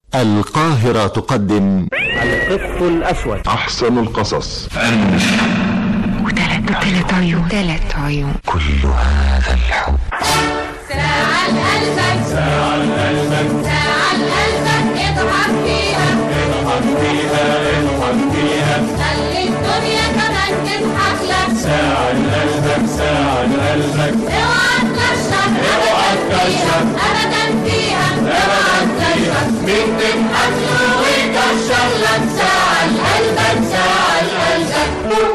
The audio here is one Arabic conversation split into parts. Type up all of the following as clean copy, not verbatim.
القاهرة تقدم القط الأسود، أحسن القصص. وثلاث عيون كل هذا الحب. ساعة لقلبك، ساعة لقلبك، ساعة لقلبك، اضحك فيها، اضحك فيها، اضحك فيها، خلي الدنيا كمان تضحك لك. ساعة لقلبك، ساعة لقلبك، اوعى تكشف، اوعى تكشف أبدا فيها، اوعى تكشف، مين تضحك له ويكشف لك. ساعة لقلبك، ساعة لقلبك.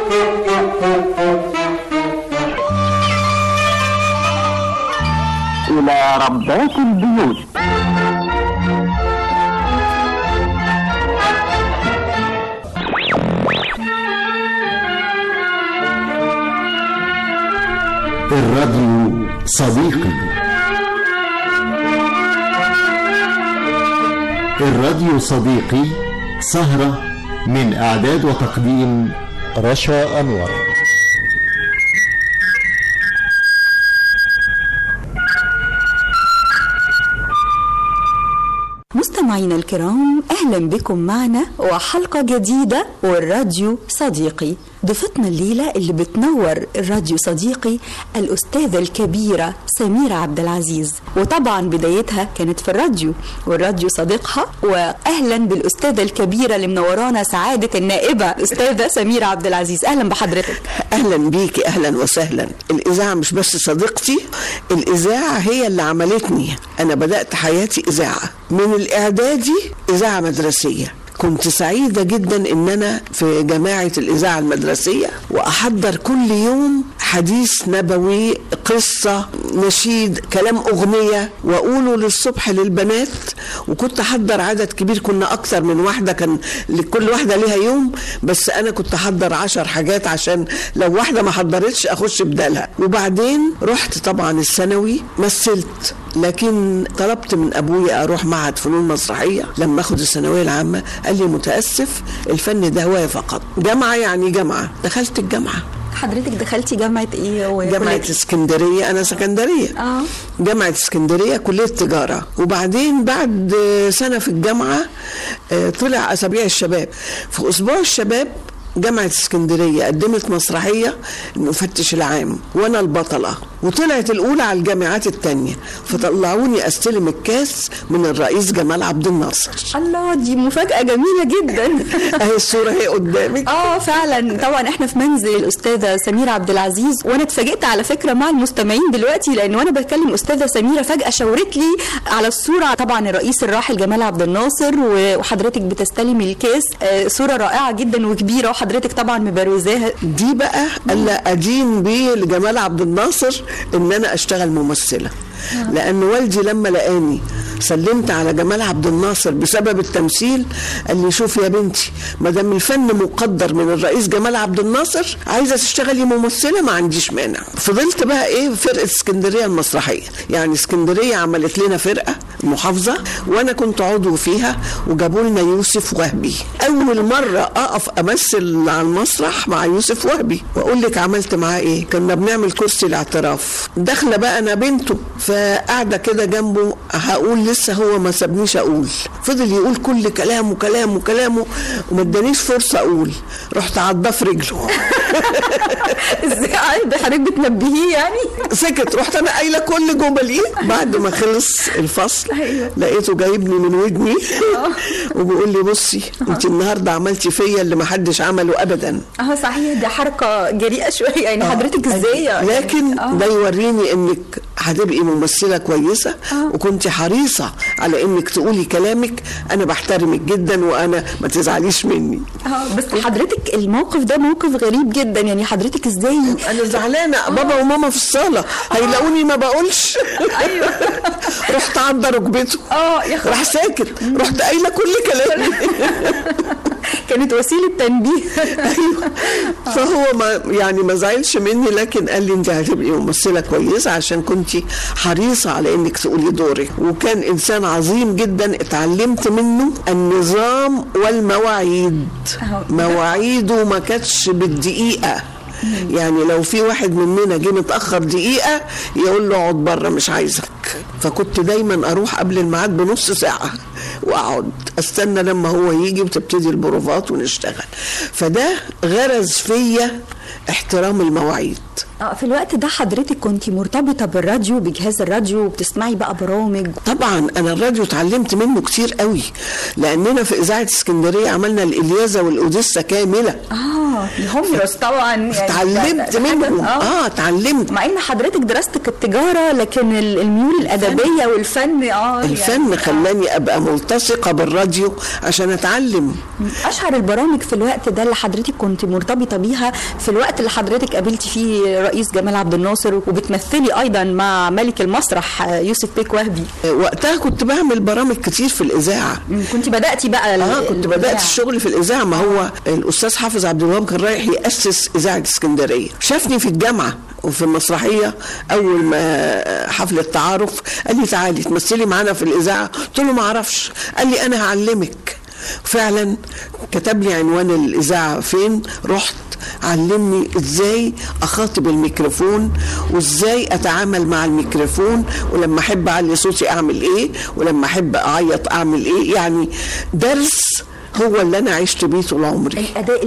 إلى ربات البيوت. الراديو صديقي. الراديو صديقي سهرة من إعداد وتقديم رشا أنور. مستمعينا الكرام، أهلا بكم معنا وحلقة جديدة والراديو صديقي. ضيفتنا الليلة اللي بتنور الراديو صديقي الأستاذة الكبيرة سميرة عبد العزيز، وطبعا بدايتها كانت في الراديو والراديو صديقها. وأهلا بالأستاذة الكبيرة اللي منورانا سعادة النائبة الأستاذة سميرة عبد العزيز. أهلا بحضرتك. أهلا بيكي، أهلا وسهلا. الإذاعة مش بس صديقتي، الإذاعة هي اللي عملتني. أنا بدأت حياتي إذاعة من الإعدادي، إذاعة مدرسية. كنت سعيدة جدا ان انا في جماعة الاذاعة المدرسية واحضر كل يوم حديث نبوي، قصة، نشيد، كلام اغنية، واقوله للصبح للبنات. وكنت احضر عدد كبير، كنا اكثر من واحدة، كان لكل واحدة ليها يوم، بس انا كنت احضر 10 حاجات عشان لو واحدة ما حضرتش اخش بدالها. وبعدين رحت طبعا الثانوي، مثلت، لكن طلبت من ابويا اروح معهد فنون مسرحية. لما اخد الثانوية العامة قال لي متأسف، الفن ده هواية فقط. جامعة يعني جامعة. دخلت الجامعة. حضرتك دخلتي جامعة ايه؟ جامعة اسكندرية. انا سكندرية. جامعة اسكندرية، كلية تجارة. وبعدين بعد سنة في الجامعة طلع اسابيع الشباب. في اسبوع الشباب جامعة اسكندرية قدمت مسرحية المفتش العام وانا البطلة، وطلعت الاولى على الجامعات التانية، فطلعوني استلم الكاس من الرئيس جمال عبد الناصر. الله، دي مفاجأة جميلة جدا. اهي الصورة هي قدامك. فعلا. طبعا احنا في منزل الاستاذة سميرة عبد العزيز، وانا اتفاجئت على فكرة مع المستمعين دلوقتي، لان وانا بتكلم استاذة سميرة فجأة شاورت لي على الصورة، طبعا الرئيس الراحل جمال عبد الناصر وحضرتك بتستلمي الكاس. صورة رائعة جدا وكبيرة، وحضرتك طبعا مبروزاها. دي بقى الا ادين بيه لجمال عبد الناصر ان انا اشتغل ممثلة، لأن والدي لما لقاني سلمت على جمال عبد الناصر بسبب التمثيل قال لي شوف يا بنتي، ما دام الفن مقدر من الرئيس جمال عبد الناصر، عايزة تشتغلي ممثلة ما عنديش مانع. فضلت بقى فرقة اسكندرية المسرحية. يعني اسكندرية عملت لنا فرقة محافظة وانا كنت عضو فيها، وجابوا لنا يوسف وهبي. اول مرة اقف امثل على المسرح مع يوسف وهبي، واقول لك عملت معاه ايه. كنا بنعمل كرسي الاعتراف، داخله بقى انا بنته، فقاعده كده جنبه هقول، لسه هو ما سابنيش اقول، فضل يقول كل كلامه كلامه كلامه وما ادانيش فرصه اقول. رحت عضاه في رجله. ازاي حضرتك بتنبهيه يعني؟ سكت. رحت انا قايله كل جملي. بعد ما خلص الفصل لقيته جايبني من ودني وبيقول لي بصي، انت النهارده عملتي فيا اللي ما حدش عمله ابدا. صحيح، دي حركه جريئه شويه يعني. حضرتك ازاي لكن ده يوريني انك هتبقي ممثله كويسه، وكنت حريصه على انك تقولي كلامك. انا بحترمك جدا، وانا ما تزعليش مني. بس حضرتك الموقف ده موقف غريب جدا يعني. حضرتك ازاي؟ انا زعلانه، بابا وماما في الصاله هيلاقوني ما بقولش. ايوه. رحت عند ركبته. راح ساكت. رحت قايله كل كلامي. كانت وسيله تنبيه. ايوه. فهو ما زعلش مني، لكن قال لي انت هتبقي ممثله كويسه عشان كنت حريصه على انك تقولي دورك. وكان انسان عظيم جدا، اتعلمت منه النظام والمواعيد. مواعيده ما كانتش بالدقيقه. يعني لو في واحد مننا جه متأخر دقيقة يقول له اقعد بره مش عايزك. فكنت دايما اروح قبل الميعاد بنص ساعه واقعد استنى لما هو يجي وتبتدي البروفات ونشتغل. فده غرز فيا احترام المواعيد. في الوقت ده حضرتك كنت مرتبطة بالراديو، بجهاز الراديو، وبتسمعي بقى برامج؟ طبعا انا الراديو اتعلمت منه كتير قوي، لاننا في اذاعه اسكندريه عملنا الالياذه والاوديسا كامله. يهمرس طبعا يعني اتعلمت منهم. اتعلمت، مع ان حضرتك دراستك التجاره، لكن الميول الادبيه والفن الفن يعني خلاني ابقى ملتصقه بالراديو عشان اتعلم. اشهر البرامج في الوقت ده اللي حضرتك كنت مرتبطه بيها، في الوقت اللي حضرتك قابلتي فيه رئيس جمال عبد الناصر، وبتمثلي ايضا مع ملك المسرح يوسف بيك وهبي. وقتها كنت بعمل برامج كتير في الاذاعه. كنت بداتي بقى كنت بدات الشغل في الاذاعه. ما هو الاستاذ حافظ عبد الوهاب كان رايح ياسس اذاعه اسكندريه، شافني في الجامعه وفي المسرحيه اول ما حفل التعارف قال لي تعالي تمثلي معانا في الاذاعه. قلت له ما اعرفش. قال لي انا هعلمك. فعلا كتب لي عنوان الاذاعه فين، رحت علمني ازاي اخاطب الميكروفون وازاي اتعامل مع الميكروفون، ولما احب اعلي صوتي اعمل ايه، ولما احب اعيط اعمل ايه. يعني درس هو اللي انا عشت بيه طول عمري.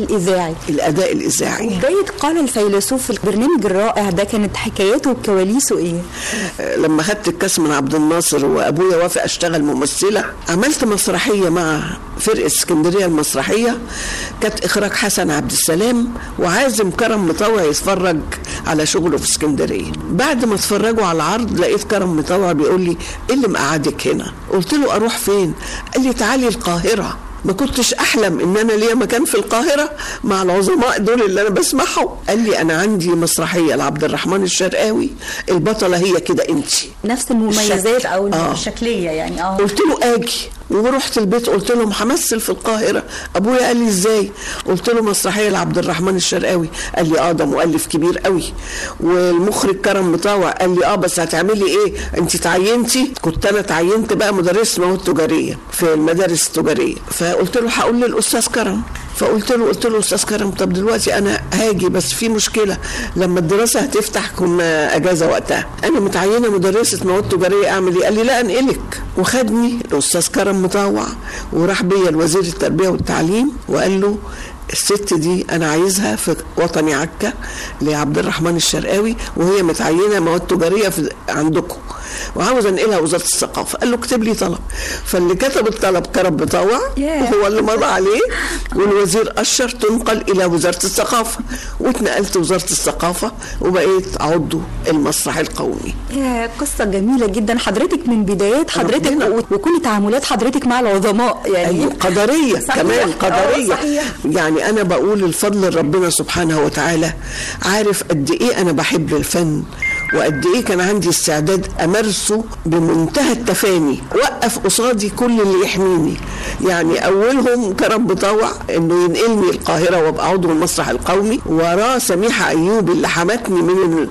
الاداء الاذاعي. بداية قال الفيلسوف البرنامج الرائع ده كانت حكاياته وكواليسه ايه؟ لما خدت الكاس من عبد الناصر وابويا وافق اشتغل ممثله، عملت مسرحيه مع فرقه اسكندريه المسرحيه، كانت اخراج حسن عبد السلام وعازم كرم مطوع يتفرج على شغله في اسكندريه. بعد ما اتفرجوا على العرض لقيت كرم مطوع بيقول لي ايه اللي مقعدك هنا؟ قلت له اروح فين؟ قال لي تعالي القاهره. ما كنتش احلم ان انا ليا مكان في القاهره مع العظماء دول اللي انا بسمعهم. قال لي انا عندي مسرحيه لعبد الرحمن الشرقاوي، البطله هي كده انتي، نفس المميزات او الشكليه يعني. قلت له اجي، ورحت البيت قلت لهم همثل في القاهره. ابويا قال لي ازاي؟ قلت له مسرحيه لعبد الرحمن الشرقاوي. قال لي ده مؤلف كبير قوي. والمخرج كرم مطاوع قال لي بس هتعملي ايه؟ انت تعينتي؟ كنت انا تعينت بقى مدرسه مواد تجاريه في المدارس التجاريه. فقلت له هقول للاستاذ كرم. فقلت له استاذ كرم طب دلوقتي انا هاجي بس في مشكله، لما الدراسه هتفتح كنا اجازه وقتها، انا متعينه مدرسه مواد تجاريه اعمل ايه؟ قال لي لا انقلك. وخدني الاستاذ كرم مطوع وراح بيا لوزير التربيه والتعليم وقال له الست دي انا عايزها في وطني عكا لعبد الرحمن الشرقاوي، وهي متعينه مواد تجاريه عندكم، وعاوز انقلها وزاره الثقافه. قال له اكتب لي طلب. فاللي كتب الطلب كرم مطوع وهو اللي مضى عليه، والوزير اشر تنقل الى وزاره الثقافه، واتنقلت وزاره الثقافه وبقيت عضو المسرح القومي. قصه جميله جدا. حضرتك من بدايات حضرتك وكل تعاملات حضرتك مع العظماء يعني قدريه كمان قدريه. يعني انا بقول الفضل لربنا سبحانه وتعالى، عارف قد ايه انا بحب الفن وقد ايه كان عندي استعداد امارسه بمنتهى التفاني. وقف قصادي كل اللي يحميني، يعني اولهم كرم مطوع انه ينقلني القاهره وابقى عضو المسرح القومي، وراه سميحه ايوب اللي حمتني من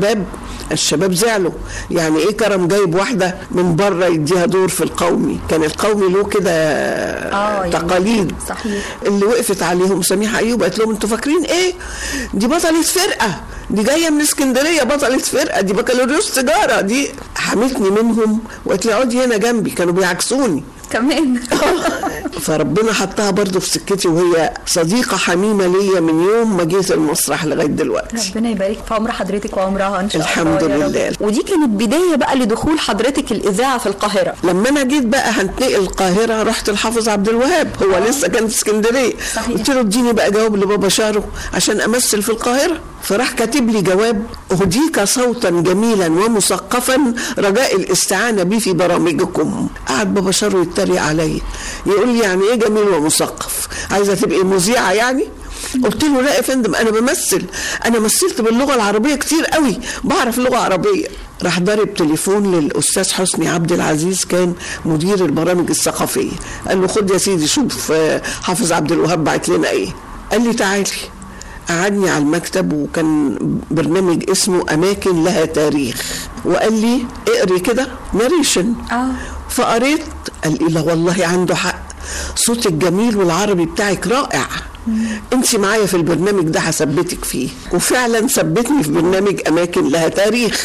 الشباب زعلوا. يعني ايه كرم جايب واحده من بره يديها دور في القومي؟ كان القومي له كده تقاليد. صحيح. اللي وقفت عليهم سميحه ايوب قالت لهم انتوا فاكرين ايه؟ دي بطله فرقه، دي جايه من اسكندريه بطله فرقه، دي بكالوريوس تجاره. دي حمتني منهم وقالت لي اقعدي هنا جنبي، كانوا بيعكسوني كمان. فربنا حطها برضو في سكتي، وهي صديقة حميمة ليا من يوم ما جيت المسرح لغاية دلوقتي. ربنا يبارك في عمر حضرتك وعمرها ان شاء الله. الحمد لله. ودي كانت بداية بقى لدخول حضرتك الإذاعة في القاهرة. لما أنا جيت بقى هنتنقل القاهرة رحت الحافظ عبد الوهاب، هو لسه كان في اسكندرية. قلت له اديني بقى جواب لبابا شارو عشان أمثل في القاهرة. فراح كاتب لي جواب: أهديك صوتا جميلا ومثقفا رجاء الاستعانة بي في برامجكم. قعد بابا شارو يتريق علي يقول لي يعني ايه جميل ومثقف؟ عايزة تبقي مذيعة يعني؟ قلت له لا يا فندم، انا بمثل، انا مثلت باللغة العربية كتير قوي، بعرف لغة عربية. راح ضارب تليفون للأستاذ حسني عبد العزيز كان مدير البرامج الثقافية، قال له خد يا سيدي شوف حافظ عبد الوهاب بعت لنا ايه. قال لي تعالي. قعدني على المكتب وكان برنامج اسمه أماكن لها تاريخ، وقال لي اقري كده ناريشن. فقريت. قال لي لا والله عنده حق، صوتك جميل والعربي بتاعك رائع، انت معايا في البرنامج ده هثبتك فيه. وفعلا ثبتني في برنامج أماكن لها تاريخ.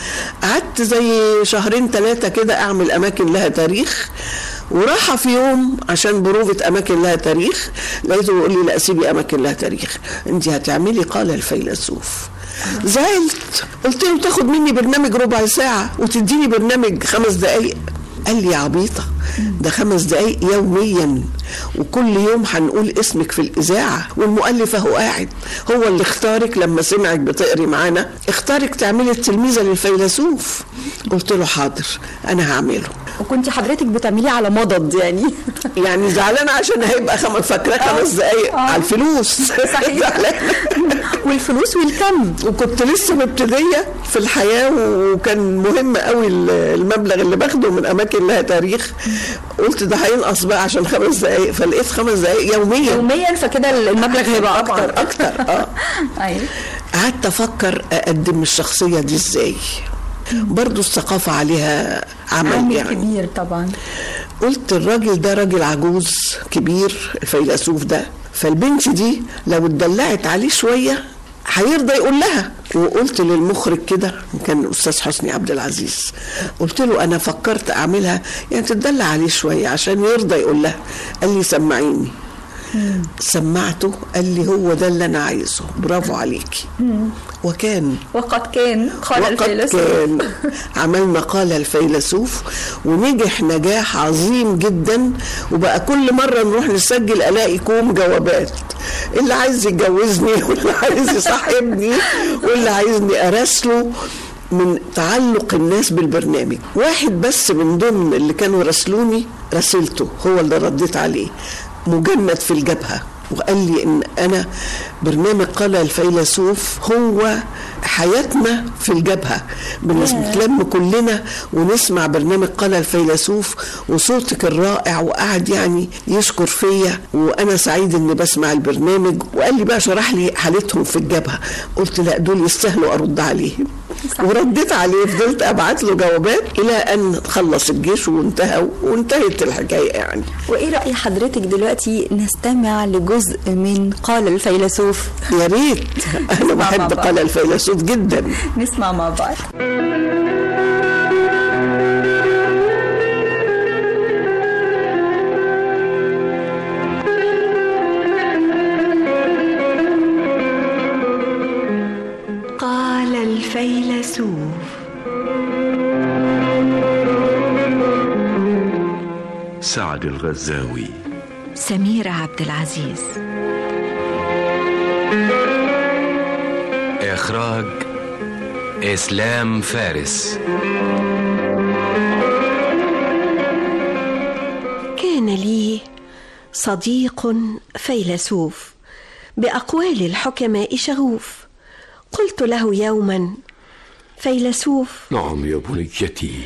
قعدت زي 2-3 كده اعمل اماكن لها تاريخ، وراحة في يوم عشان بروفة أماكن لها تاريخ لقيته يقول لي لا سيبي أماكن لها تاريخ، أنت هتعملي قال الفيلسوف. زعلت، قلت له تاخد مني برنامج ربع ساعة وتديني برنامج 5 دقايق. قال لي يا عبيطة، ده 5 دقايق يوميا، وكل يوم هنقول اسمك في الإذاعة، والمؤلف اهو قاعد، هو اللي اختارك لما سمعك بتقري معانا، اختارك تعملي التلميذة للفيلسوف. قلت له حاضر أنا هعمله. وكنت حضرتك بتعمليه على مضض يعني زعلانة عشان هيبقى فاكرة 5 دقايق على الفلوس. صحيح. والفلوس والكم، وكنت لسه مبتدية في الحياة، وكان مهم قوي المبلغ اللي باخده من أماكن لها تاريخ. قلت ده هينقص بقى عشان 5 دقايق، فلقيت 5 دقايق يوميا، فكده المبلغ هيبقى أكتر. أيوة. قعدت أفكر أقدم الشخصية دي إزاي، برضو الثقافة عليها عمل يعني كبير طبعا. قلت الراجل ده راجل عجوز كبير الفيلسوف ده، فالبنت دي لو اتدلعت عليه شوية هيرضى يقول لها. وقلت للمخرج كده، كان الأستاذ حسني عبد العزيز، قلت له أنا فكرت أعملها يعني تدلع عليه شوية عشان يرضى يقول لها. قال لي سمعيني. سمعته، قال لي هو ده اللي أنا عايزه، برافو عليكي. وقد كان قال الفيلسوف. عملنا قال الفيلسوف ونجح نجاح عظيم جدا، وبقى كل مرة نروح نسجل ألاقي كوم جوابات، اللي عايز يتجوزني واللي عايز يصاحبني واللي عايزني أراسله، من تعلق الناس بالبرنامج. واحد بس من ضمن اللي كانوا راسلوني راسلته، هو اللي رديت عليه، مجند في الجبهة، وقال لي ان انا برنامج قال الفيلسوف هو حياتنا في الجبهة، بنتلم كلنا ونسمع برنامج قال الفيلسوف وصوتك الرائع، وقعد يعني يشكر فيا وانا سعيد اني بسمع البرنامج. وقال لي بقى شرح لي حالتهم في الجبهة. قلت لا دول يستاهلوا ارد عليهم، ورديت عليه، فضلت ابعت له جوابات الى ان خلص الجيش وانتهت الحكاية يعني. وايه رأي حضرتك دلوقتي نستمع لجزء من قال الفيلسوف؟ يا ريت، انا بحب قال الفيلسوف جدا. نسمع مع بعض. قال الفيلسوف: سعد الغزاوي. سميرة عبد العزيز. إخراج إسلام فارس. كان لي صديق فيلسوف بأقوال الحكماء شغوف. قلت له يوما: فيلسوف. نعم يا بنيتي.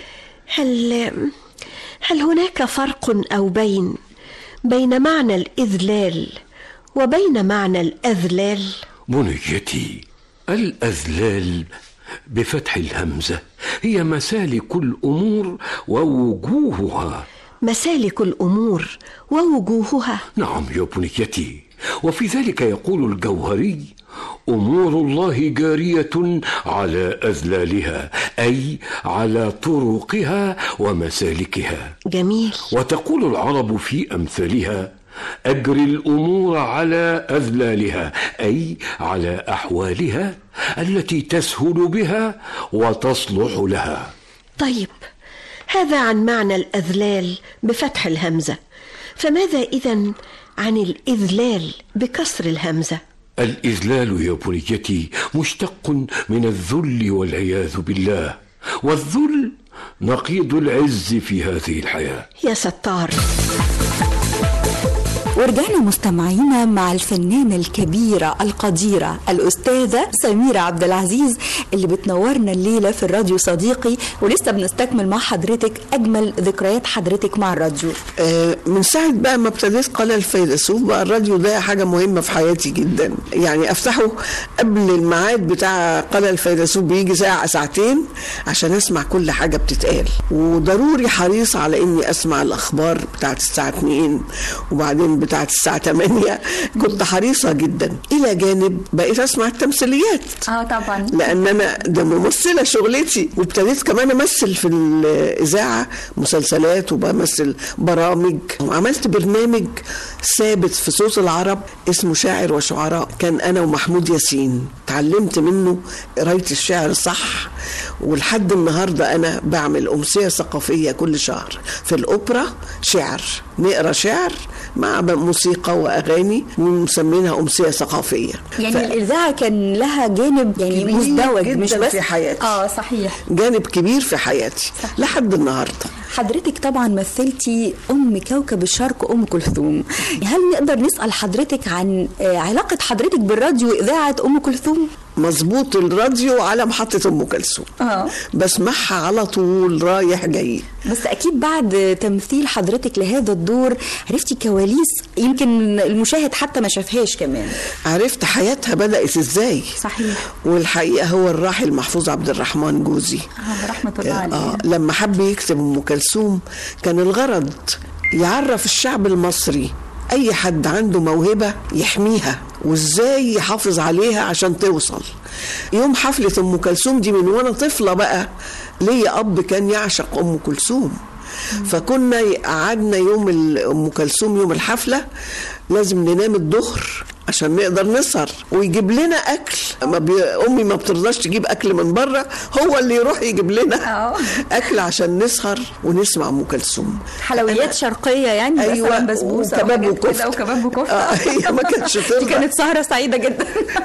هل هناك فرق أو بين معنى الإذلال وبين معنى الأذلال؟ بنيتي، الأذلال بفتح الهمزة هي مسالك الأمور ووجوهها. مسالك الأمور ووجوهها؟ نعم يا بنيتي، وفي ذلك يقول الجوهري: أمور الله جارية على أذلالها، أي على طرقها ومسالكها. جميل. وتقول العرب في أمثالها: أجري الأمور على أذلالها، أي على أحوالها التي تسهل بها وتصلح لها. طيب، هذا عن معنى الأذلال بفتح الهمزة، فماذا إذن عن الإذلال بكسر الهمزة؟ الإذلال يا بنيتي مشتق من الذل والعياذ بالله، والذل نقيض العز في هذه الحياة. يا ستار. ورجعنا مستمعينا مع الفنانة الكبيرة القديرة الأستاذة سميرة عبد العزيز اللي بتنورنا الليلة في الراديو صديقي، ولسه بنستكمل مع حضرتك أجمل ذكريات حضرتك مع الراديو. من ساعة بقى ما ابتديت قال الفيلسوف بقى الراديو ده حاجة مهمة في حياتي جدا، يعني أفتحه قبل الميعاد بتاع قال الفيلسوف بيجي ساعة ساعتين عشان أسمع كل حاجة بتتقال، وضروري حريص على إني أسمع الأخبار بتاعت الساعة 2، وبعدين بتاعت الساعة 8 كنت حريصة جدا، إلى جانب بقيت أسمع التمثيليات. طبعا، لأن أنا ده ممثلة شغلتي، وابتديت كمان أمثل في الإذاعة مسلسلات وبمثل برامج، وعملت برنامج ثابت في صوت العرب اسمه شاعر وشعراء، كان أنا ومحمود ياسين. تعلمت منه قراية الشعر صح، ولحد النهاردة أنا بعمل أمسية ثقافية كل شهر في الأوبرا، شعر، نقرأ شعر مع موسيقى وأغاني، مسمينها أمسية ثقافية. يعني الإذاعة كان لها جانب يعني مزدوج مش بس في حياتي. صحيح، جانب كبير في حياتي صح. لحد النهاردة. حضرتك طبعا مثلتي أم كوكب الشرق أم كلثوم، هل نقدر نسأل حضرتك عن علاقة حضرتك بالراديو وإذاعة أم كلثوم؟ مظبوط، الراديو على محطة أم كلثوم بسمعها على طول رايح جاي. بس أكيد بعد تمثيل حضرتك لهذا الدور عرفتي كواليس يمكن المشاهد حتى ما شافهاش، كمان عرفت حياتها بدأت إزاي. صحيح. والحقيقة هو الراحل محفوظ عبد الرحمن جوزي رحمة الله عليه لما حب يكتب أم كلثوم كان الغرض يعرف الشعب المصري أي حد عنده موهبة يحميها وإزاي يحافظ عليها عشان توصل. يوم حفلة أم كلثوم دي من وأنا طفلة بقى ليا أب كان يعشق أم كلثوم، فكنا قعدنا يوم أم كلثوم يوم الحفلة لازم ننام الظهر عشان نقدر نسهر، ويجيب لنا أكل. أمي ما بترضاش تجيب أكل من بره، هو اللي يروح يجيب لنا أكل عشان نسهر ونسمع أم كلثوم. حلويات شرقية يعني، أيوة، مثلا بسبوسة وكباب وكفتة وكباب وكفتة. هي ما كانتش ترضى. كانت سهرة سعيدة جدا.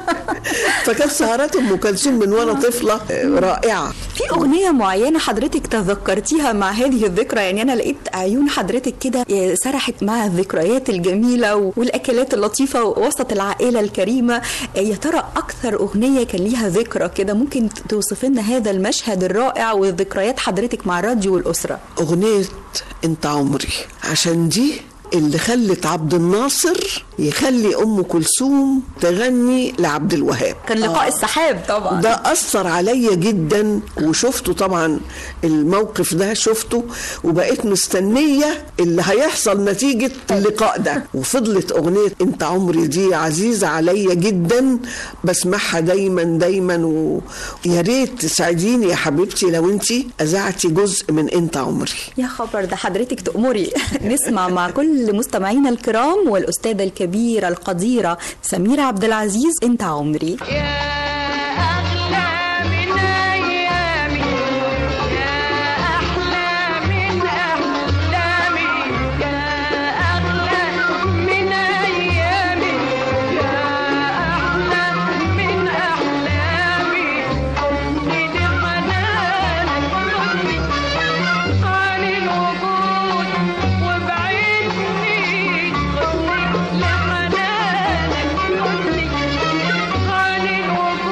فكانت سهرات أم كلثوم من وأنا طفلة رائعة. في أغنية معينة حضرتك تذكرتيها مع هذه الذكرى؟ يعني أنا لقيت عيون حضرتك كده سرحت مع الذكريات الجميلة والأكلات اللطيفة وسط العائلة الكريمة. يا ترى أكثر أغنية كان ليها ذكرى كده ممكن توصف لنا هذا المشهد الرائع وذكريات حضرتك مع الراديو والأسرة؟ أغنية أنت عمري، عشان دي اللي خلت عبد الناصر يخلي أم كلثوم تغني لعبد الوهاب. كان لقاء السحاب طبعا، ده أثر عليا جدا، وشفته طبعا الموقف ده شفته، وبقيت مستنية اللي هيحصل نتيجة اللقاء ده. وفضلت أغنية أنت عمري دي عزيزة عليا جدا، بسمعها دايما دايما، ويا ريت تساعديني يا حبيبتي لو انتي أذعتي جزء من أنت عمري. يا خبر، ده حضرتك تأمري. نسمع مع كل مستمعينا الكرام والأستاذة الكبيرة القديرة سميرة عبد العزيز أنت عمري. لحنانك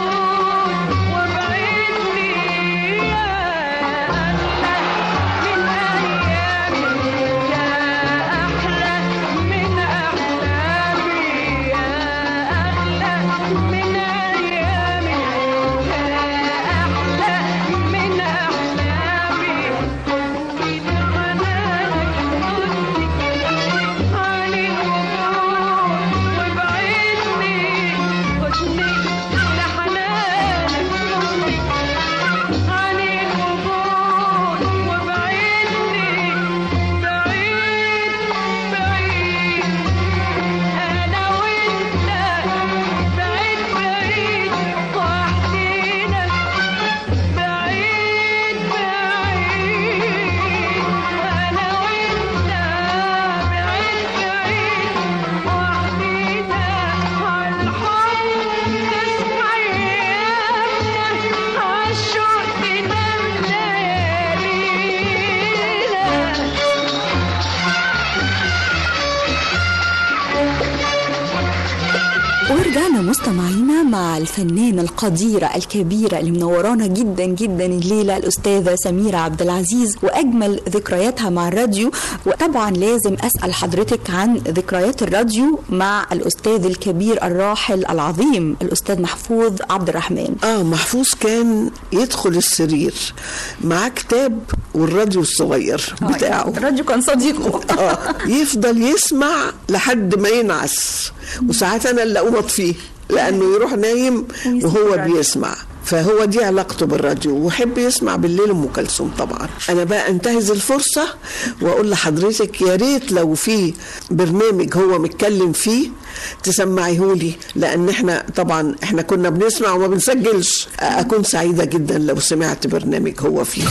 ورجعنا مستمعينا مع الفنانة القديرة الكبيرة اللي منورانا جدا جدا الليلة، الأستاذة سميرة عبد العزيز، وأجمل ذكرياتها مع الراديو. وطبعا لازم أسأل حضرتك عن ذكريات الراديو مع الأستاذ الكبير الراحل العظيم الأستاذ محفوظ عبد الرحمن. محفوظ كان يدخل السرير مع كتاب والراديو الصغير بتاعه. الراديو كان صديقه. يفضل يسمع لحد ما ينعس، وساعات انا اللي اقوم اطفيه لانه يروح نايم وهو بيسمع. فهو دي علاقته بالراديو، وحب يسمع بالليل ام كلثوم. طبعا انا بقى انتهز الفرصه واقول لحضرتك يا ريت لو في برنامج هو متكلم فيه تسمعيهولي، لان احنا طبعا احنا كنا بنسمع وما بنسجلش. اكون سعيده جدا لو سمعت برنامج هو فيه.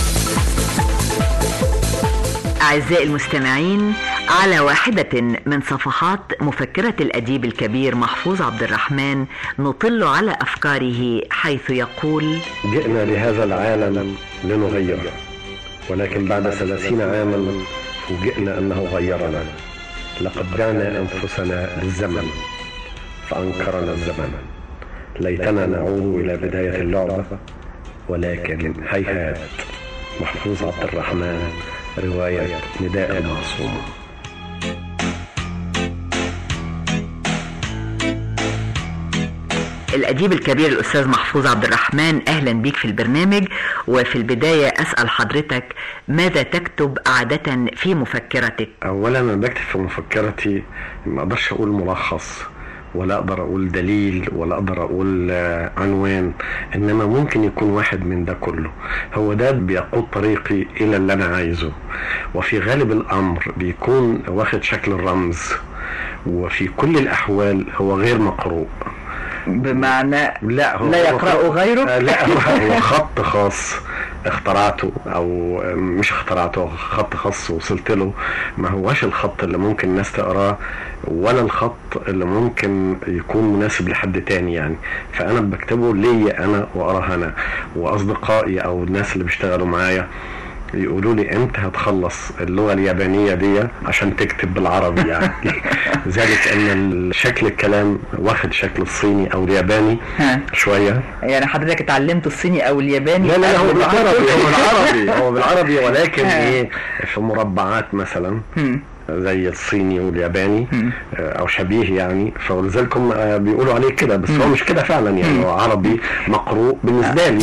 أعزائي المستمعين، على واحدة من صفحات مفكرة الأديب الكبير محفوظ عبد الرحمن نطل على أفكاره حيث يقول: جئنا لهذا العالم لنغيره، ولكن بعد 30 عاما فوجئنا أنه غيرنا. لقد بعنا أنفسنا للزمن فأنكرنا الزمن. ليتنا نعود إلى بداية اللعبة، ولكن هيهات. محفوظ عبد الرحمن، رواية نداء المعصوم. الأديب الكبير الأستاذ محفوظ عبد الرحمن، أهلا بيك في البرنامج. وفي البداية أسأل حضرتك ماذا تكتب عادة في مفكرتك؟ أولا أنا بكتب في مفكرتي ما أقدرش أقول ملخص، ولا أقدر أقول دليل، ولا أقدر أقول عنوان، إنما ممكن يكون واحد من ده كله. هو ده بيقود طريقي إلى اللي أنا عايزه، وفي غالب الأمر بيكون واخد شكل الرمز، وفي كل الأحوال هو غير مقروء. بمعنى لا يقرأه غيره؟ لا، هو خط خاص اخترعته، او مش اخترعته، خط خاص وصلت له. ما هواش الخط اللي ممكن الناس تقراه، ولا الخط اللي ممكن يكون مناسب لحد تاني يعني. فانا بكتبه ليا انا واقراه انا، واصدقائي او الناس اللي بيشتغلوا معايا يقولوا لي امتى هتخلص اللغة اليابانية دي عشان تكتب بالعربي يعني. ذلك ان شكل الكلام واخد شكل الصيني او الياباني شوية. يعني حضرتك اتعلمت الصيني او الياباني؟ لا هو بالعربي ولكن ايه، في مربعات مثلا زي الصيني والياباني او شبيه يعني. فلذلك هم بيقولوا عليه كده، بس هو مش كده فعلا يعني. هو عربي مقروء بالنسبة لي.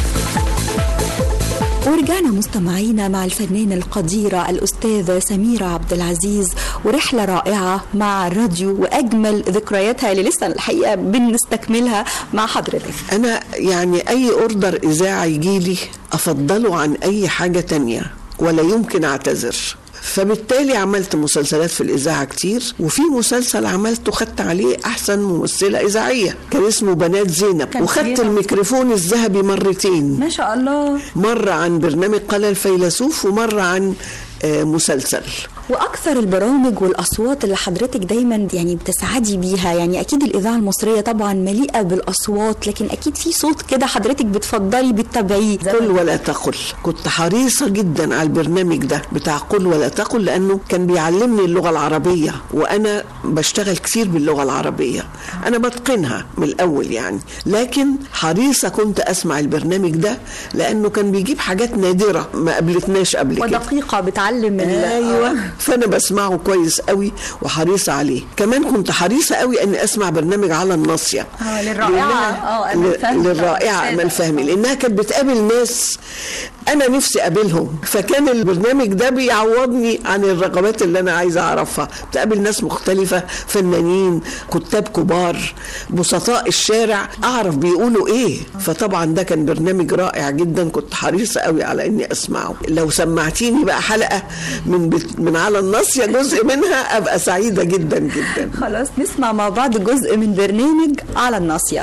ورجعنا مستمعينا مع الفنانة القديرة الأستاذة سميرة عبد العزيز، ورحلة رائعة مع الراديو وأجمل ذكرياتها اللي لسه الحقيقة بنستكملها مع حضرتك. أنا يعني أي أوردر إذاعة يجيلي أفضله عن أي حاجة تانية، ولا يمكن أعتذر. فبالتالي عملت مسلسلات في الإذاعة كتير، وفي مسلسل عملته خدت عليه أحسن ممثلة إذاعية، كان اسمه بنات زينب، وخدت الميكروفون الذهبي مرتين ما شاء الله. مرة عن برنامج قال الفيلسوف، ومرة عن مسلسل. واكثر البرامج والاصوات اللي حضرتك دايما يعني بتسعدي بيها، يعني اكيد الاذاعه المصريه طبعا مليئه بالاصوات، لكن اكيد في صوت كده حضرتك بتفضلي بتتابعيه. قل ولا تقل، كنت حريصه جدا على البرنامج ده بتاع قل ولا تقل، لانه كان بيعلمني اللغه العربيه، وانا بشتغل كتير باللغه العربيه، انا بتقنها من الاول يعني، لكن حريصه كنت اسمع البرنامج ده لانه كان بيجيب حاجات نادره ما قابلتناش قبل كده، ودقيقه بتعلم. ايوه، فانا بسمعه كويس قوي وحريصه عليه. كمان كنت حريصه قوي اني اسمع برنامج على الناصيه للرائعه امال فهمي، لانها كانت بتقابل ناس انا نفسي اقابلهم، فكان البرنامج ده بيعوضني عن الرغبات اللي انا عايزه اعرفها. بتقابل ناس مختلفه، فنانين، كتاب كبار، بسطاء الشارع، اعرف بيقولوا ايه. فطبعا ده كان برنامج رائع جدا، كنت حريصه قوي على اني اسمعه. لو سمعتيني بقى حلقه من على الناصيه جزء منها ابقى سعيده جدا جدا. خلاص نسمع مع بعض جزء من برنامج على الناصيه.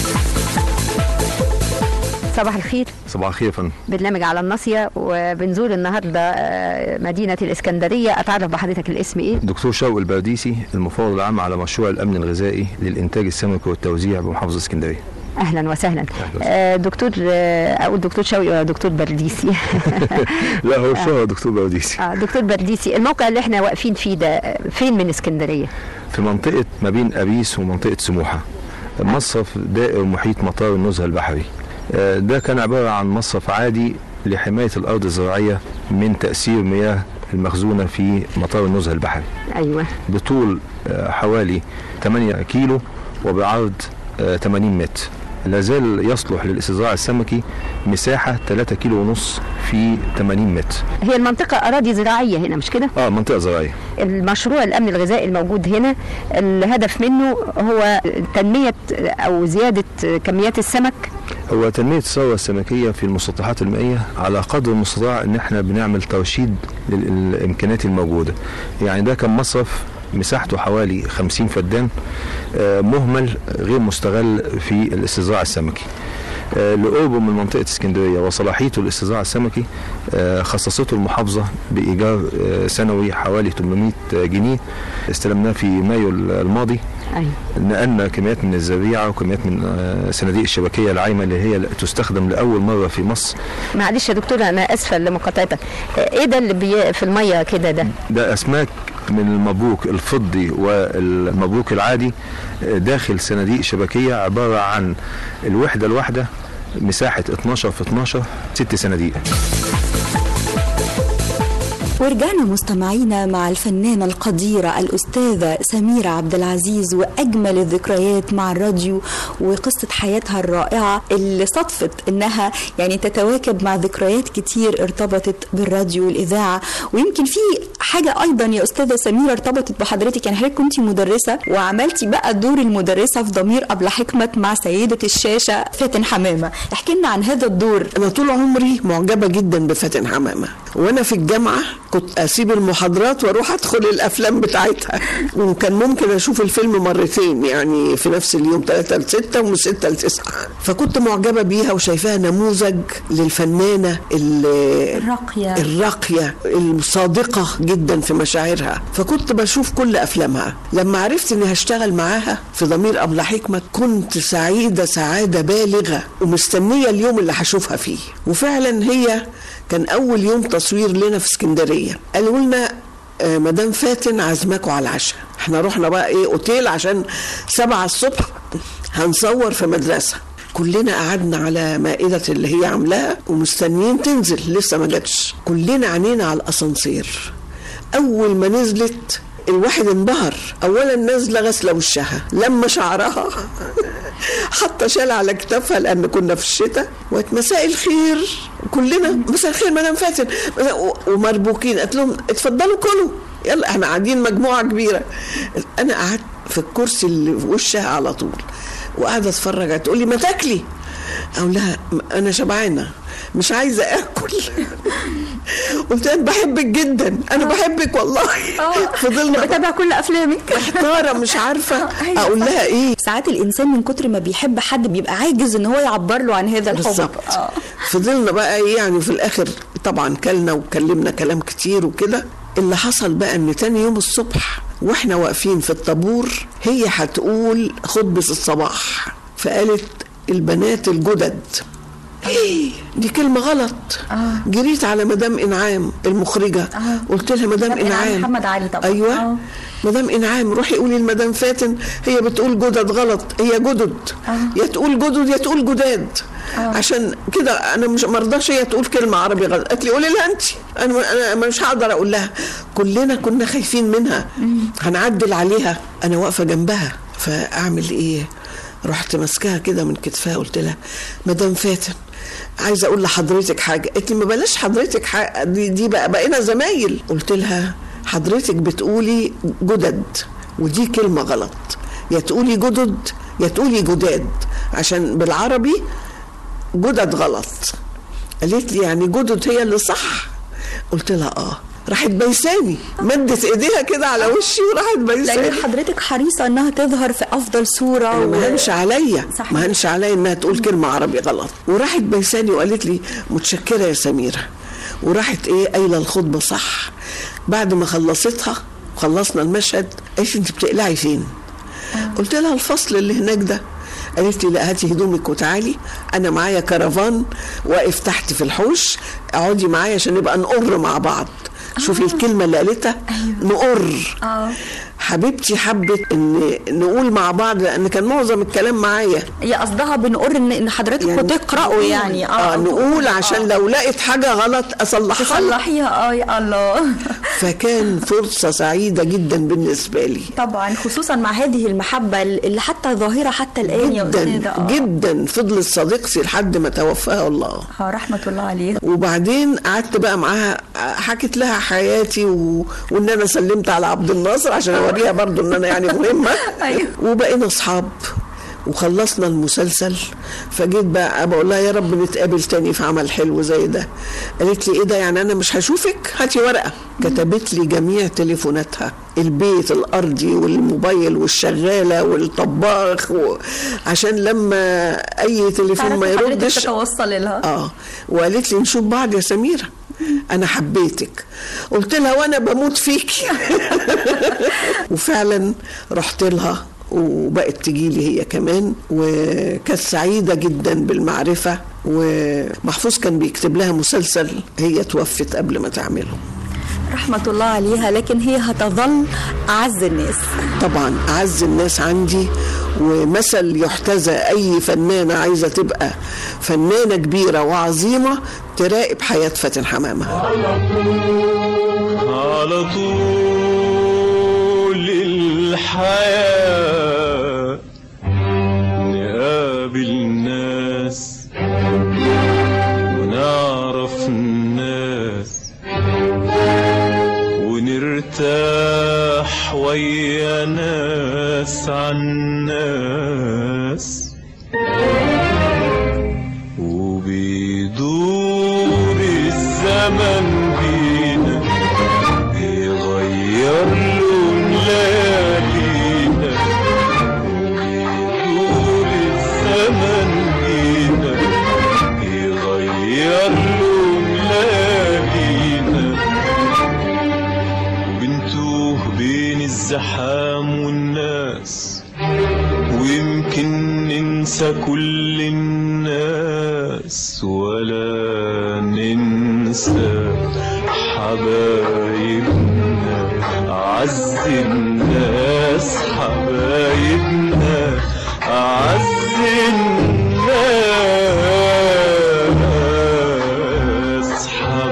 صباح الخير. صباح الخير يا فندم. برنامج على الناصيه، وبنزور النهارده مدينه الاسكندريه. اتعرف بحضرتك الاسم ايه؟ دكتور شوقي البرديسي، المفوض العام على مشروع الامن الغذائي للانتاج السمكي والتوزيع بمحافظه اسكندريه. اهلا وسهلا. دكتور، اقول دكتور شوقي ولا دكتور برديسي؟ لا هو دكتور برديسي. دكتور برديسي، الموقع اللي احنا واقفين فيه ده فين من اسكندريه؟ في منطقة ما بين أبيس ومنطقة سموحة، مصرف دائر محيط مطار النزهة البحري. ده كان عبارة عن مصرف عادي لحماية الأرض الزراعية من تأثير مياه المخزونة في مطار النزهة البحري. أيوة. بطول حوالي 8 كيلو وبعرض 80 متر. لازال يصلح للاستزراع السمكي مساحة 3 كيلو ونص في 80 متر. هي المنطقة أراضي زراعية هنا مش كده؟ منطقة زراعية. المشروع الأمن الغذائي الموجود هنا الهدف منه هو تنمية أو زيادة كميات السمك. هو تنمية الثروة السمكية في المسطحات المائية على قدر المستطاع ان احنا بنعمل ترشيد للإمكانيات الموجودة. يعني ده كان مصرف مساحته حوالي 50 فدان مهمل غير مستغل في الاستزراع السمكي. لقربه من منطقة اسكندرية وصلاحيته للاستزراع السمكي خصصته المحافظة بإيجار سنوي حوالي 800 جنيه استلمناه في مايو الماضي. أيوة. نقلنا كميات من الزريعة وكميات من صناديق الشبكية العايمة اللي هي تستخدم لأول مرة في مصر. معلش يا دكتور أنا أسفة لمقاطعتك، إيه ده اللي في المية كده؟ ده أسماك من المبروك الفضي والمبروك العادي داخل صناديق شبكية عبارة عن الوحدة الواحدة مساحة 12 في 12 6 صناديق. ورجعنا مستمعينا مع الفنانة القديرة الأستاذة سميرة عبد العزيز، وأجمل الذكريات مع الراديو وقصة حياتها الرائعة اللي صدفت إنها يعني تتواكب مع ذكريات كتير ارتبطت بالراديو والإذاعة. ويمكن في حاجة أيضا يا أستاذة سميرة ارتبطت بحضرتك، يعني حضرتك كنتي مدرسة وعملتي بقى دور المدرسة في ضمير أبلة حكمة مع سيدة الشاشة فاتن حمامة. احكي لنا عن هذا الدور. أنا طول عمري معجبة جدا بفاتن حمامة، وأنا في الجامعة كنت أسيب المحاضرات وأروح أدخل الأفلام بتاعتها، وكان ممكن أشوف الفيلم مرتين يعني في نفس اليوم 3 ل6 ومن 6 ل9. فكنت معجبة بيها وشايفاها نموذج للفنانة الراقية الصادقة جدا في مشاعرها، فكنت بشوف كل أفلامها. لما عرفت إني هشتغل معاها في ضمير أبلة حكمة كنت سعيدة سعادة بالغة ومستنية اليوم اللي هشوفها فيه. وفعلا هي كان أول يوم تصوير لنا في اسكندرية، قالوا لنا مدام فاتن عزمكوا على العشاء. احنا رحنا بقى اوتيل عشان 7 الصبح هنصور في مدرسة. كلنا قعدنا على مائدة اللي هي عاملاها ومستنيين تنزل، لسه ما جاتش. كلنا عينينا على الأسانسير. أول ما نزلت الواحد انبهر. أولا نازلة غسلة وشها، لما شعرها حتى شال على كتافها لأن كنا في الشتاء، ومساء الخير كلنا مساء الخير مدام فاتن ومربوكين. قلت لهم اتفضلوا كلوا، يلا احنا قاعدين مجموعة كبيرة. أنا قعدت في الكرسي اللي في وشها على طول وقاعدة اتفرج. تقول لي ما تاكلي، أقول لها أنا شبعانة مش عايزة آكل. قلت لها بحبك جدا، أنا بحبك والله. فضلنا بتابع كل أفلامك. محتارة مش عارفة أقول لها إيه. ساعات الإنسان من كتر ما بيحب حد بيبقى عاجز إن هو يعبر له عن هذا الحب. فضلنا بقى إيه يعني في الآخر طبعا كلنا وكلمنا كلام كتير وكده. اللي حصل بقى إن تاني يوم الصبح وإحنا واقفين في الطابور هي هتقول خطبة الصباح، فقالت البنات الجدد. دي كلمة غلط. جريت على مدام إنعام المخرجة. قلت لها مدام إنعام محمد علي طبعا. أيوة مدام إنعام روحي قولي لمدام فاتن هي بتقول جدد غلط، هي جدد. يا تقول جدد يا تقول جداد. عشان كده أنا مش مرضاش هي تقول كلمة عربي غلط. قالت لي قولي لها أنت، أنا مش هقدر أقول لها. كلنا كنا خايفين منها هنعدل عليها. أنا واقفة جنبها فأعمل إيه؟ رحت ماسكاها كده من كتفها قلت لها مدام فاتن عايزه اقول لحضرتك حاجه. قالت لي ما بلاش حضرتك حاجة، دي بقينا زمايل. قلت لها حضرتك بتقولي جدد ودي كلمه غلط، يا تقولي جدد يا تقولي جداد، عشان بالعربي جدد غلط. قالت لي يعني جدد هي اللي صح. قلت لها راحت بيساني، مدت ايديها كده على وشي وراحت بيساني. لان حضرتك حريصه انها تظهر في افضل صوره. ما هنش عليا انها تقول كلمه عربي غلط. وراحت بيساني وقالت لي متشكره يا سميره، وراحت قايله الخطبه صح. بعد ما خلصتها خلصنا المشهد قالت انت بتقلعي فين؟ قلت لها الفصل اللي هناك ده. قالت لي لا هاتي هدومك وتعالي، انا معايا كرفان واقف تحت في الحوش، اقعدي معايا عشان نبقى نقر مع بعض. شوفي الكلمة اللي قالتها. نقر. حبيبتي حبت ان نقول مع بعض، لان كان معظم الكلام معايا. هي قصدها بنقر ان حضرتك يعني بتقرأوا يعني نقول عشان لو لقيت حاجة غلط تصلحيها. يا الله. فكان فرصة سعيدة جدا بالنسبة لي، طبعا خصوصا مع هذه المحبة اللي حتى ظاهرة حتى الآن جدا جدا. فضلت صديقتي لحد ما توفاها الله رحمة الله عليها. وبعدين قعدت بقى معاها، حكيت لها حياتي وان انا سلمت على عبد الناصر عشان اوريها برضو ان انا يعني مهمة. وبقينا اصحاب وخلصنا المسلسل. فجيت بقى بقول لها يا رب نتقابل تاني في عمل حلو زي ده. قالت لي ايه ده يعني انا مش هشوفك؟ هاتي ورقة. كتبت لي جميع تليفوناتها، البيت الارضي والموبايل والشغالة والطباخ عشان لما اي تليفون ما يردش تتوصل لها. وقالت لي نشوف بعض يا سميرة، انا حبيتك. قلت لها وانا بموت فيكي. وفعلا رحت لها وبقت تجيلي هي كمان، وكانت سعيدة جدا بالمعرفة. ومحفوظ كان بيكتب لها مسلسل هي توفت قبل ما تعمله رحمة الله عليها، لكن هي هتظل أعز الناس. طبعا أعز الناس عندي، ومثل يحتذى أي فنانة عايزة تبقى فنانة كبيرة وعظيمة تراقب حياة فاتن حمامة. على طول الحياة نقابل الناس ونعرف الناس ونرتاح ويا ناس عن ناس، وبيدور الزمن بينا بيغير لون ليالينا، وبيدور الزمن بينا بيغير لون ليالينا، وبنتوه بين الزحام والناس، ويمكن ننسى كل الناس ولا ننسى حبايبنا أعز الناس، حبايبنا أعز الناس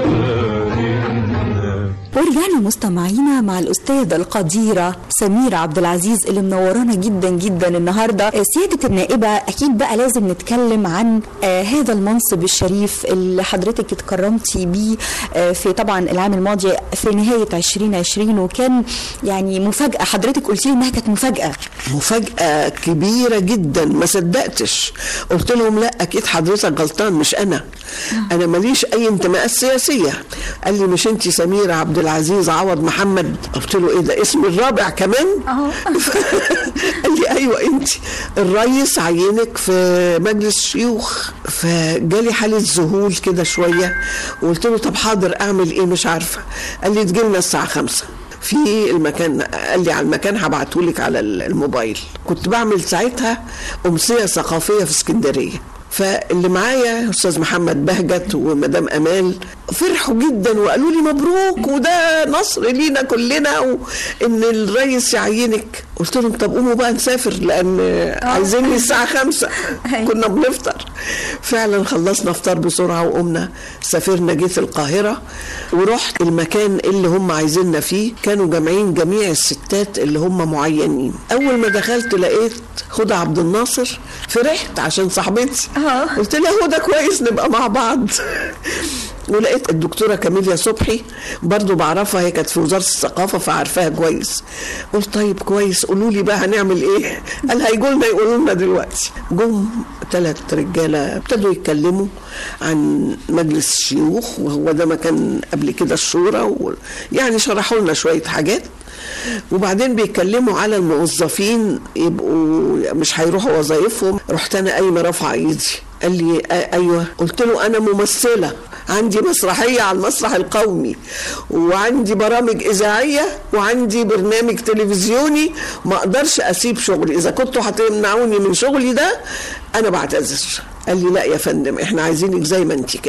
حبايبنا. ورجعنا مستمعينا مع الأستاذة القديرة سميرة عبد العزيز اللي منورانا جدا جدا النهاردة. سيادة النائبة، أكيد بقى لازم نتكلم عن هذا المنصب الشريف اللي حضرتك اتكرمتي بيه في طبعا العام الماضي في نهاية 2020، وكان يعني مفاجأة. حضرتك قلتي انها كانت مفاجأة كبيرة جدا، ما صدقتش. قلت لهم لا أكيد حضرتك غلطان، مش أنا ماليش أي انتماءات سياسية. قال لي مش أنت سميرة عبد العزيز عوض محمد؟ قلت له ايه ده اسم الرابع كمان؟ قال لي ايوه انت. الرئيس عينك في مجلس الشيوخ. فجالي حالة ذهول كده شوية، وقلت له طب حاضر اعمل ايه مش عارفة. قال لي تجيلنا الساعة 5 في المكان. قال لي على المكان هبعتهولك على الموبايل. كنت بعمل ساعتها أمسية ثقافية في اسكندرية، فاللي معايا أستاذ محمد بهجت ومدام أمال فرحوا جدا وقالوا لي مبروك وده نصر لينا كلنا وإن الرئيس يعينك. قلت لهم طب قوموا بقى نسافر لأن عايزيني الساعة 5. كنا بنفطر. فعلا خلصنا افطار بسرعة وقمنا سافرنا. جيت القاهرة ورحت المكان اللي هم عايزيننا فيه. كانوا جامعين جميع الستات اللي هم معينين. أول ما دخلت لقيت هدى عبد الناصر، فرحت عشان صاحبتي. قلت لها هدى كويس نبقى مع بعض. ولقيت الدكتورة كاميليا صبحي برضو بعرفها، هي كانت في وزارة الثقافة فعرفها كويس. قلت طيب كويس، قولوا لي بقى هنعمل ايه. قال هيقولنا يقولوا لنا دلوقتي. جم 3 رجالة ابتدوا يتكلموا عن مجلس الشيوخ، وهو ده مكان قبل كده الشورى، يعني شرحوا لنا شوية حاجات. وبعدين بيتكلموا على الموظفين يبقوا مش هيروحوا وظائفهم. رحت انا قايمه رافعه ايدي. قال لي ايوه. قلت له انا ممثله، عندي مسرحيه على المسرح القومي، وعندي برامج اذاعيه، وعندي برنامج تلفزيوني، ما اقدرش اسيب شغلي. اذا كنتوا هتمنعوني من شغلي ده انا بعتذر. قال لي لا يا فندم احنا عايزينك زي ما انت كده.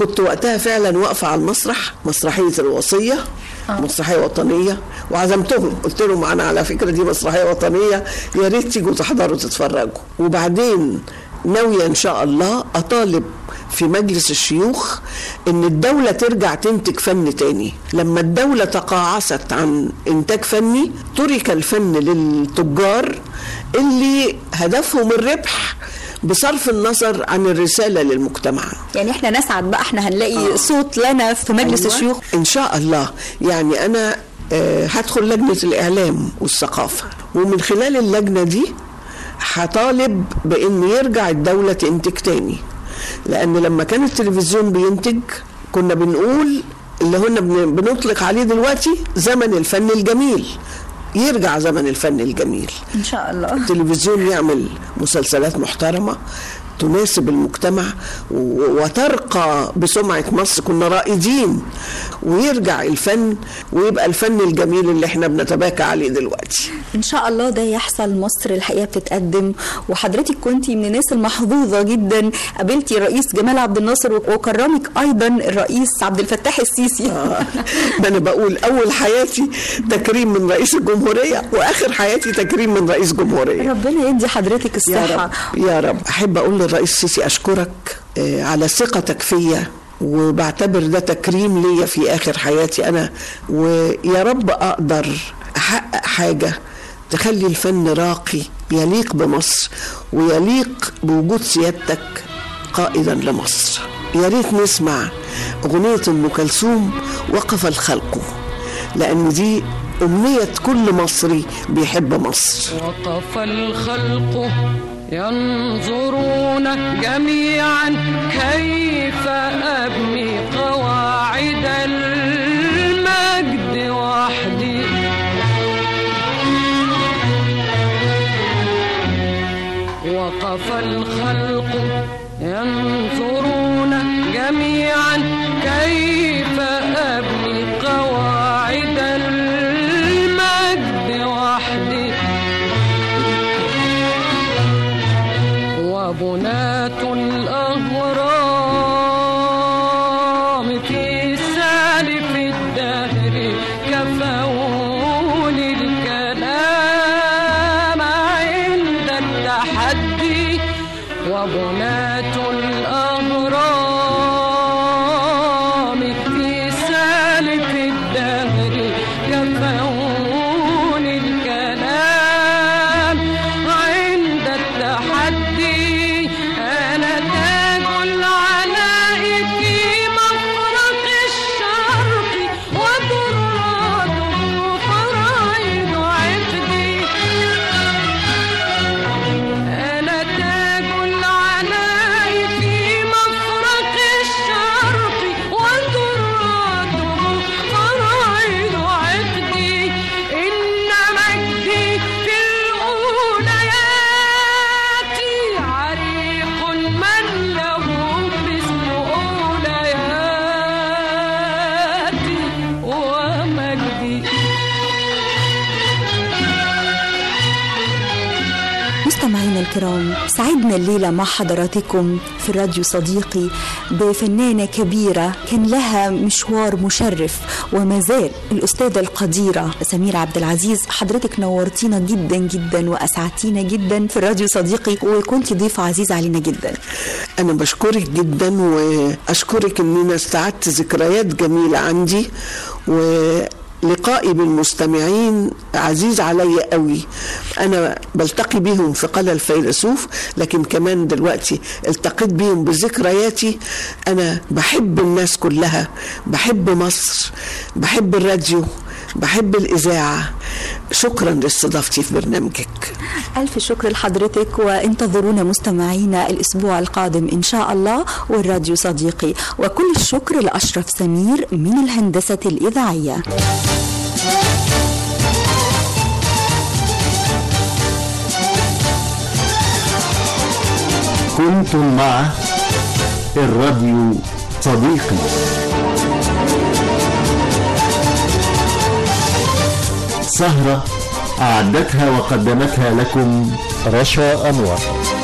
كنت وقتها فعلا واقفة على المسرح، مسرحية الوصية، مسرحية وطنية، وعزمتهم قلت لهم أنا على فكرة دي مسرحية وطنية يا ريت تيجوا تحضروا تتفرجوا. وبعدين ناوية إن شاء الله أطالب في مجلس الشيوخ إن الدولة ترجع تنتج فن تاني. لما الدولة تقاعست عن إنتاج فني ترك الفن للتجار اللي هدفهم الربح بصرف النظر عن الرسالة للمجتمع. يعني احنا نسعد بقى، احنا هنلاقي صوت لنا في مجلس الشيوخ إن شاء الله. يعني أنا هدخل لجنة الإعلام والثقافة، ومن خلال اللجنة دي هطالب بأن يرجع الدولة تنتج تاني، لأن لما كان التلفزيون بينتج كنا بنقول اللي هنا بنطلق عليه دلوقتي زمن الفن الجميل. يرجع زمن الفن الجميل إن شاء الله. التلفزيون يعمل مسلسلات محترمة تناسب المجتمع وترقى بسمعة مصر، كنا رائدين، ويرجع الفن ويبقى الفن الجميل اللي احنا بنتباكى عليه دلوقتي ان شاء الله ده يحصل. مصر الحقيقة بتتقدم، وحضرتك كنتي من الناس المحظوظة جدا، قابلتي الرئيس جمال عبد الناصر وكرمك ايضا الرئيس عبد الفتاح السيسي. ما انا بقول اول حياتي تكريم من رئيس الجمهورية، واخر حياتي تكريم من رئيس جمهورية. ربنا يدي حضرتك الصحة يا رب. يا رب. احب اقول للرئيس السيسي اشكرك على ثقتك فيا، وبعتبر ده تكريم ليا في آخر حياتي أنا، ويا رب أقدر أحقق حاجة تخلي الفن راقي يليق بمصر ويليق بوجود سيادتك قائدا لمصر. يا ريت نسمع أغنية أم كلثوم وقف الخلق، لأن دي أمنية كل مصري بيحب مصر. وقف الخلق ينظرون جميعا كيف أبني قواعد المجد وحدي، وقف الخلق ينظرون جميعا كيف أبني قواعد المجد وحدي، وبنات الأهرام في سالف الدهر كفوني الكلام عند التحدي، وبنات الأهرام في سالف الدهر كفوني الكلام عند التحدي. أنا تاج العلاء في مفرق الشرق وضراته فرائد عقدي، أنا تاج العلاء في مفرق الشرق وضراته فرائد عقدي، إن مجدي في الأوليات عريق من له مثل أولياتي ومجدي. مستمعينا الكرام، سعدنا الليلة مع حضراتكم في الراديو صديقي بفنانة كبيرة كان لها مشوار مشرف وما زال، الأستاذة القديرة سميرة عبد العزيز. حضرتك نورتينا جدا جدا وأسعدتينا جدا في الراديو صديقي، وكنت ضيفة عزيزة علينا جدا. أنا بشكرك جدا، وأشكرك أننا استعدت ذكريات جميلة عندي، ولقائي بالمستمعين عزيز علي قوي. أنا بلتقي بهم في قلعة الفيلسوف، لكن كمان دلوقتي التقيت بهم بذكرياتي. أنا بحب الناس كلها، بحب مصر، بحب الراديو، بحب الإذاعة. شكرا لاستضافتي في برنامجك. ألف شكر لحضرتك، وانتظرونا مستمعينا الأسبوع القادم إن شاء الله والراديو صديقي. وكل الشكر لأشرف سمير من الهندسة الإذاعية. كنتم مع الراديو صديقي. سهرة أعدتها وقدمتها لكم رشا أنور.